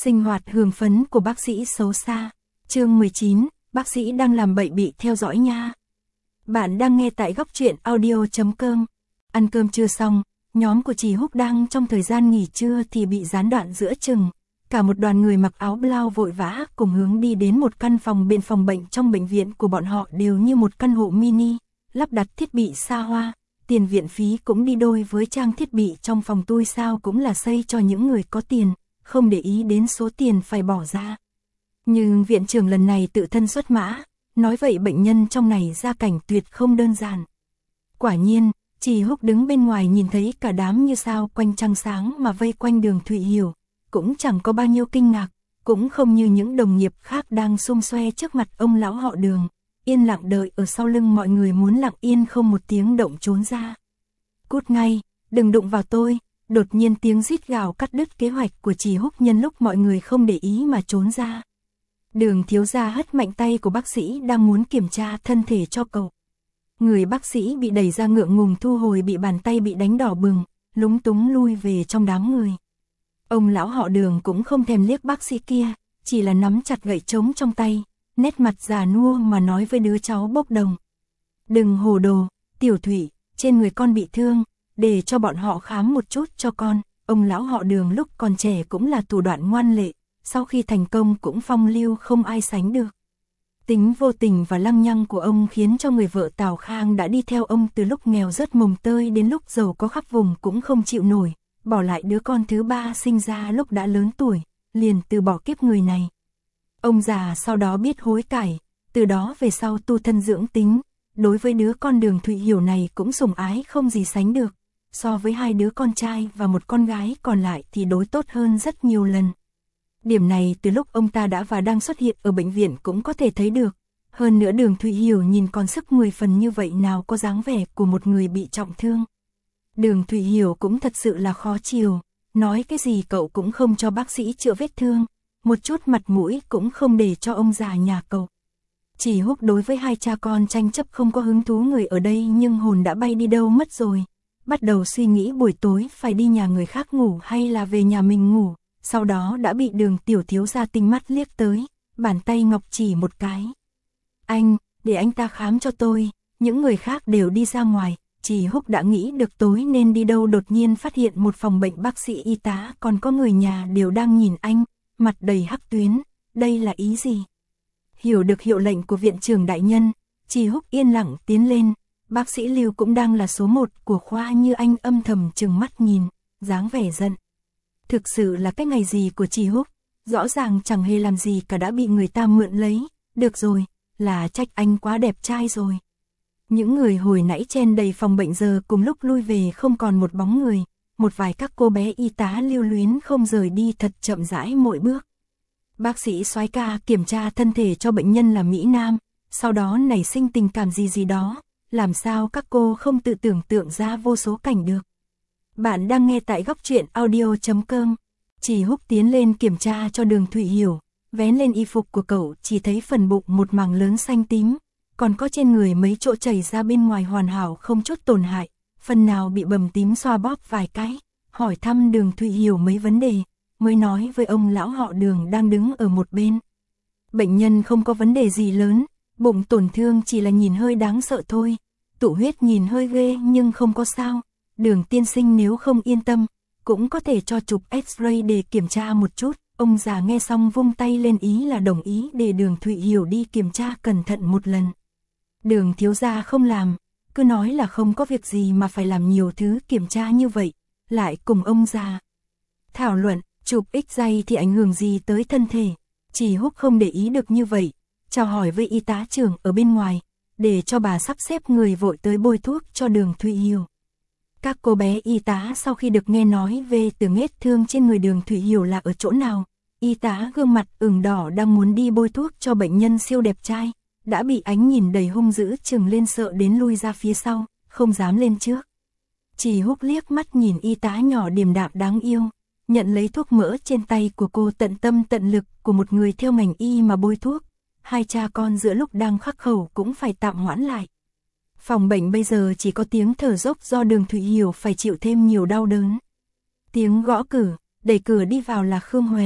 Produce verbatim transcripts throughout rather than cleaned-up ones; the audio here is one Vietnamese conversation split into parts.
Sinh hoạt hưởng phấn của bác sĩ xấu xa. Chương mười chín, bác sĩ đang làm bậy bị theo dõi nha. Bạn đang nghe tại góc truyện audio chấm com. Ăn cơm trưa xong, nhóm của chị Húc đang trong thời gian nghỉ trưa thì bị gián đoạn giữa chừng. Cả một đoàn người mặc áo blau vội vã cùng hướng đi đến một căn phòng bên phòng bệnh trong bệnh viện của bọn họ đều như một căn hộ mini, lắp đặt thiết bị xa hoa. Tiền viện phí cũng đi đôi với trang thiết bị trong phòng tôi sao cũng là xây cho những người có tiền, không để ý đến số tiền phải bỏ ra. Nhưng viện trưởng lần này tự thân xuất mã, nói vậy bệnh nhân trong này gia cảnh tuyệt không đơn giản. Quả nhiên, chị Húc đứng bên ngoài nhìn thấy cả đám như sao quanh trăng sáng mà vây quanh Đường Thụy Hiểu, cũng chẳng có bao nhiêu kinh ngạc, cũng không như những đồng nghiệp khác đang xung xoe trước mặt ông lão họ Đường, yên lặng đợi ở sau lưng mọi người muốn lặng yên không một tiếng động trốn ra. Cút ngay, đừng đụng vào tôi. Đột nhiên tiếng rít gào cắt đứt kế hoạch của chị Húc nhân lúc mọi người không để ý mà trốn ra. Đường thiếu gia hất mạnh tay của bác sĩ đang muốn kiểm tra thân thể cho cậu. Người bác sĩ bị đẩy ra ngượng ngùng thu hồi bị bàn tay bị đánh đỏ bừng, lúng túng lui về trong đám người. Ông lão họ Đường cũng không thèm liếc bác sĩ kia, chỉ là nắm chặt gậy trống trong tay, nét mặt già nua mà nói với đứa cháu bốc đồng. Đừng hồ đồ, Tiểu Thụy, trên người con bị thương, để cho bọn họ khám một chút cho con. Ông lão họ Đường lúc còn trẻ cũng là thủ đoạn ngoan lệ, sau khi thành công cũng phong lưu không ai sánh được. Tính vô tình và lăng nhăng của ông khiến cho người vợ Tào Khang đã đi theo ông từ lúc nghèo rớt mồng tơi đến lúc giàu có khắp vùng cũng không chịu nổi, bỏ lại đứa con thứ ba sinh ra lúc đã lớn tuổi, liền từ bỏ kiếp người này. Ông già sau đó biết hối cải, từ đó về sau tu thân dưỡng tính, đối với đứa con Đường Thụy Hiểu này cũng sủng ái không gì sánh được. So với hai đứa con trai và một con gái còn lại thì đối tốt hơn rất nhiều lần. Điểm này từ lúc ông ta đã và đang xuất hiện ở bệnh viện cũng có thể thấy được. Hơn nữa Đường Thụy Hiểu nhìn còn sức mười phần như vậy nào có dáng vẻ của một người bị trọng thương. Đường Thụy Hiểu cũng thật sự là khó chiều, nói cái gì cậu cũng không cho bác sĩ chữa vết thương, một chút mặt mũi cũng không để cho ông già nhà cậu. Chỉ Húc đối với hai cha con tranh chấp không có hứng thú người ở đây nhưng hồn đã bay đi đâu mất rồi. Bắt đầu suy nghĩ buổi tối phải đi nhà người khác ngủ hay là về nhà mình ngủ, sau đó đã bị Đường tiểu thiếu gia tinh mắt liếc tới, bàn tay ngọc chỉ một cái. Anh, để anh ta khám cho tôi, những người khác đều đi ra ngoài, chỉ Húc đã nghĩ được tối nên đi đâu đột nhiên phát hiện một phòng bệnh bác sĩ y tá còn có người nhà đều đang nhìn anh, mặt đầy hắc tuyến, đây là ý gì? Hiểu được hiệu lệnh của viện trưởng đại nhân, chỉ Húc yên lặng tiến lên. Bác sĩ Lưu cũng đang là số một của khoa như anh âm thầm trừng mắt nhìn, dáng vẻ giận. Thực sự là cái ngày gì của chị Húc, rõ ràng chẳng hề làm gì cả đã bị người ta mượn lấy, được rồi, là trách anh quá đẹp trai rồi. Những người hồi nãy chen đầy phòng bệnh giờ cùng lúc lui về không còn một bóng người, một vài các cô bé y tá lưu luyến không rời đi thật chậm rãi mỗi bước. Bác sĩ soái ca kiểm tra thân thể cho bệnh nhân là Mỹ Nam, sau đó nảy sinh tình cảm gì gì đó. Làm sao các cô không tự tưởng tượng ra vô số cảnh được. Bạn đang nghe tại góc truyện audio chấm com. Chỉ Húc tiến lên kiểm tra cho Đường Thụy Hiểu, vén lên y phục của cậu chỉ thấy phần bụng một mảng lớn xanh tím, còn có trên người mấy chỗ chảy ra bên ngoài hoàn hảo không chút tổn hại, phần nào bị bầm tím xoa bóp vài cái, hỏi thăm Đường Thụy Hiểu mấy vấn đề, mới nói với ông lão họ Đường đang đứng ở một bên. Bệnh nhân không có vấn đề gì lớn, bụng tổn thương chỉ là nhìn hơi đáng sợ thôi. Tụ huyết nhìn hơi ghê nhưng không có sao. Đường tiên sinh nếu không yên tâm, cũng có thể cho chụp X-ray để kiểm tra một chút. Ông già nghe xong vung tay lên ý là đồng ý để Đường Thụy Hiểu đi kiểm tra cẩn thận một lần. Đường thiếu gia không làm, cứ nói là không có việc gì mà phải làm nhiều thứ kiểm tra như vậy, lại cùng ông già thảo luận, chụp X-ray thì ảnh hưởng gì tới thân thể. Chỉ Húc không để ý được như vậy, chào hỏi với y tá trưởng ở bên ngoài, để cho bà sắp xếp người vội tới bôi thuốc cho Đường Thụy Hiểu. Các cô bé y tá sau khi được nghe nói về từ vết thương trên người Đường Thụy Hiểu là ở chỗ nào, y tá gương mặt ửng đỏ đang muốn đi bôi thuốc cho bệnh nhân siêu đẹp trai, đã bị ánh nhìn đầy hung dữ chừng lên sợ đến lui ra phía sau, không dám lên trước. Chỉ Húc liếc mắt nhìn y tá nhỏ điềm đạm đáng yêu, nhận lấy thuốc mỡ trên tay của cô tận tâm tận lực của một người theo ngành y mà bôi thuốc. Hai cha con giữa lúc đang khắc khẩu cũng phải tạm hoãn lại. Phòng bệnh bây giờ chỉ có tiếng thở dốc do Đường Thụy Hiểu phải chịu thêm nhiều đau đớn. Tiếng gõ cửa, đẩy cửa đi vào là Khương Huệ.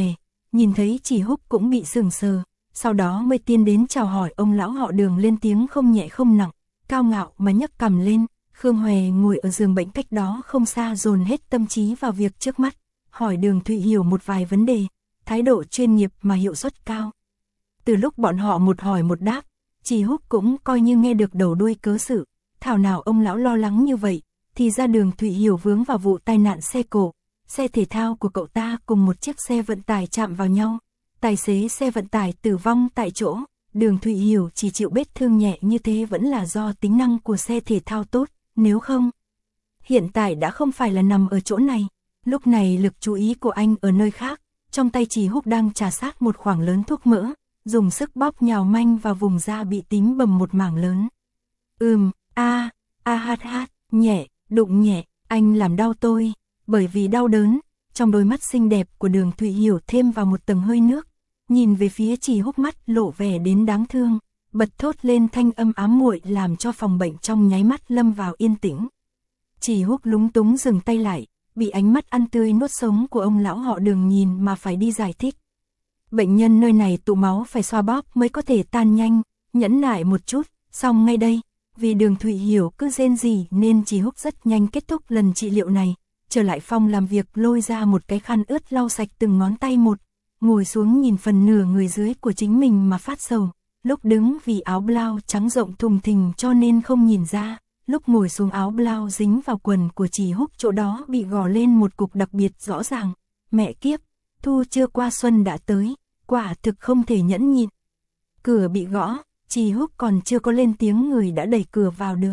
nhìn thấy Chỉ Húc cũng bị sững sờ, sau đó mới tiến đến chào hỏi ông lão họ Đường lên tiếng không nhẹ không nặng, cao ngạo mà nhấc cằm lên. Khương Hòe ngồi ở giường bệnh cách đó không xa dồn hết tâm trí vào việc trước mắt, hỏi Đường Thụy Hiểu một vài vấn đề, thái độ chuyên nghiệp mà hiệu suất cao. Từ lúc bọn họ một hỏi một đáp, Chỉ Húc cũng coi như nghe được đầu đuôi cớ sự, thảo nào ông lão lo lắng như vậy, thì ra Đường Thụy Hiểu vướng vào vụ tai nạn xe cộ, xe thể thao của cậu ta cùng một chiếc xe vận tải chạm vào nhau, tài xế xe vận tải tử vong tại chỗ, Đường Thụy Hiểu chỉ chịu vết thương nhẹ như thế vẫn là do tính năng của xe thể thao tốt, nếu không, hiện tại đã không phải là nằm ở chỗ này. Lúc này lực chú ý của anh ở nơi khác, trong tay Chỉ Húc đang trà sát một khoảng lớn thuốc mỡ, dùng sức bóp nhào manh vào vùng da bị tím bầm một mảng lớn. Ừm, a, a hát hát, nhẹ, đụng nhẹ, anh làm đau tôi, bởi vì đau đớn, trong đôi mắt xinh đẹp của Đường Thụy Hiểu thêm vào một tầng hơi nước, nhìn về phía Chỉ Húc mắt lộ vẻ đến đáng thương, bật thốt lên thanh âm ám muội làm cho phòng bệnh trong nháy mắt lâm vào yên tĩnh. Chỉ Húc lúng túng dừng tay lại, bị ánh mắt ăn tươi nuốt sống của ông lão họ Đường nhìn mà phải đi giải thích. Bệnh nhân nơi này tụ máu phải xoa bóp mới có thể tan nhanh, nhẫn nại một chút, xong ngay đây, vì Đường Thụy Hiểu cứ rên rỉ nên Chỉ Húc rất nhanh kết thúc lần trị liệu này, trở lại phòng làm việc lôi ra một cái khăn ướt lau sạch từng ngón tay một, ngồi xuống nhìn phần nửa người dưới của chính mình mà phát sầu, lúc đứng vì áo blau trắng rộng thùng thình cho nên không nhìn ra. Lúc ngồi xuống áo blau dính vào quần của Chỉ Húc chỗ đó bị gò lên một cục đặc biệt rõ ràng. Mẹ kiếp, thu chưa qua xuân đã tới, quả thực không thể nhẫn nhịn. Cửa bị gõ, Chỉ Húc còn chưa có lên tiếng người đã đẩy cửa vào được.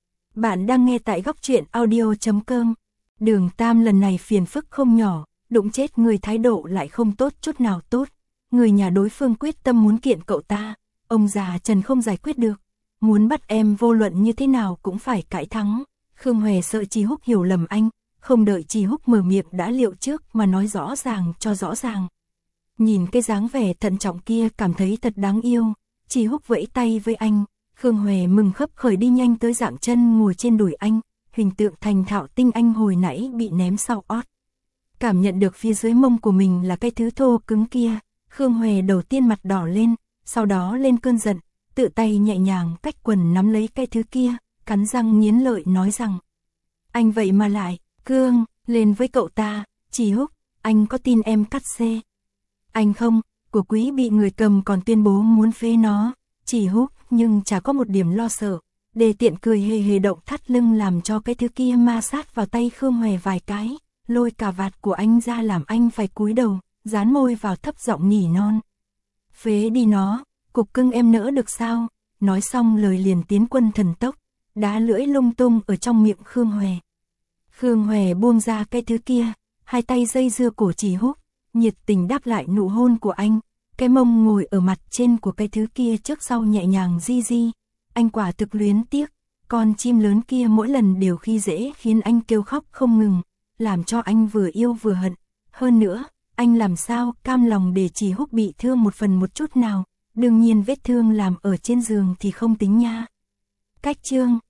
Bạn đang nghe tại góc truyện audio chấm com. Đường Tam lần này phiền phức không nhỏ, đụng chết người thái độ lại không tốt chút nào tốt. Người nhà đối phương quyết tâm muốn kiện cậu ta, ông già Trần không giải quyết được. Muốn bắt em vô luận như thế nào cũng phải cãi thắng. Khương Hòe sợ Chỉ Húc hiểu lầm anh, không đợi Chỉ Húc mở miệng đã liệu trước mà nói rõ ràng cho rõ ràng. Nhìn cái dáng vẻ thận trọng kia cảm thấy thật đáng yêu, Chỉ Húc vẫy tay với anh, Khương Hòe mừng khấp khởi đi nhanh tới dạng chân ngồi trên đùi anh, hình tượng thành thạo tinh anh hồi nãy bị ném sau ót. Cảm nhận được phía dưới mông của mình là cái thứ thô cứng kia, Khương Hòe đầu tiên mặt đỏ lên, sau đó lên cơn giận. Tự tay nhẹ nhàng cách quần nắm lấy cái thứ kia, cắn răng nghiến lợi nói rằng: anh vậy mà lại, cương, lên với cậu ta. Chỉ Húc, anh có tin em cắt xê? Anh không, của quý bị người cầm còn tuyên bố muốn phế nó. Chỉ Húc nhưng chả có một điểm lo sợ, đề tiện cười hề hề động thắt lưng làm cho cái thứ kia ma sát vào tay Khương Hòe vài cái, lôi cà vạt của anh ra làm anh phải cúi đầu, dán môi vào thấp giọng nỉ non: phế đi nó. Cục cưng em nỡ được sao? Nói xong lời liền tiến quân thần tốc, đá lưỡi lung tung ở trong miệng Khương Hòe. Khương Hòe buông ra cái thứ kia, hai tay dây dưa cổ Chỉ Húc, nhiệt tình đáp lại nụ hôn của anh, cái mông ngồi ở mặt trên của cái thứ kia trước sau nhẹ nhàng di di. Anh quả thực luyến tiếc, con chim lớn kia mỗi lần đều khi dễ khiến anh kêu khóc không ngừng, làm cho anh vừa yêu vừa hận. Hơn nữa, anh làm sao cam lòng để Chỉ Húc bị thương một phần một chút nào. Đương nhiên vết thương làm ở trên giường thì không tính nha. Cách chương